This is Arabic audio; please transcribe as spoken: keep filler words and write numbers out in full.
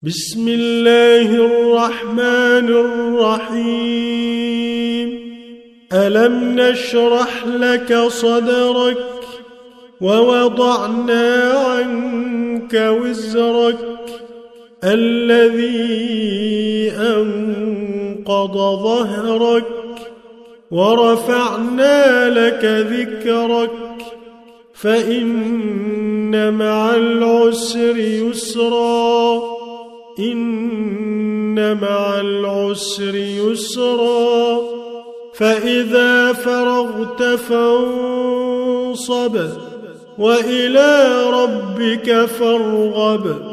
بسم الله الرحمن الرحيم ألم نشرح لك صدرك ووضعنا عنك وزرك الذي أنقض ظهرك ورفعنا لك ذكرك فإن مع العسر يسرا إن مع العسر يسرا فإذا فرغت فانصب وإلى ربك فارغب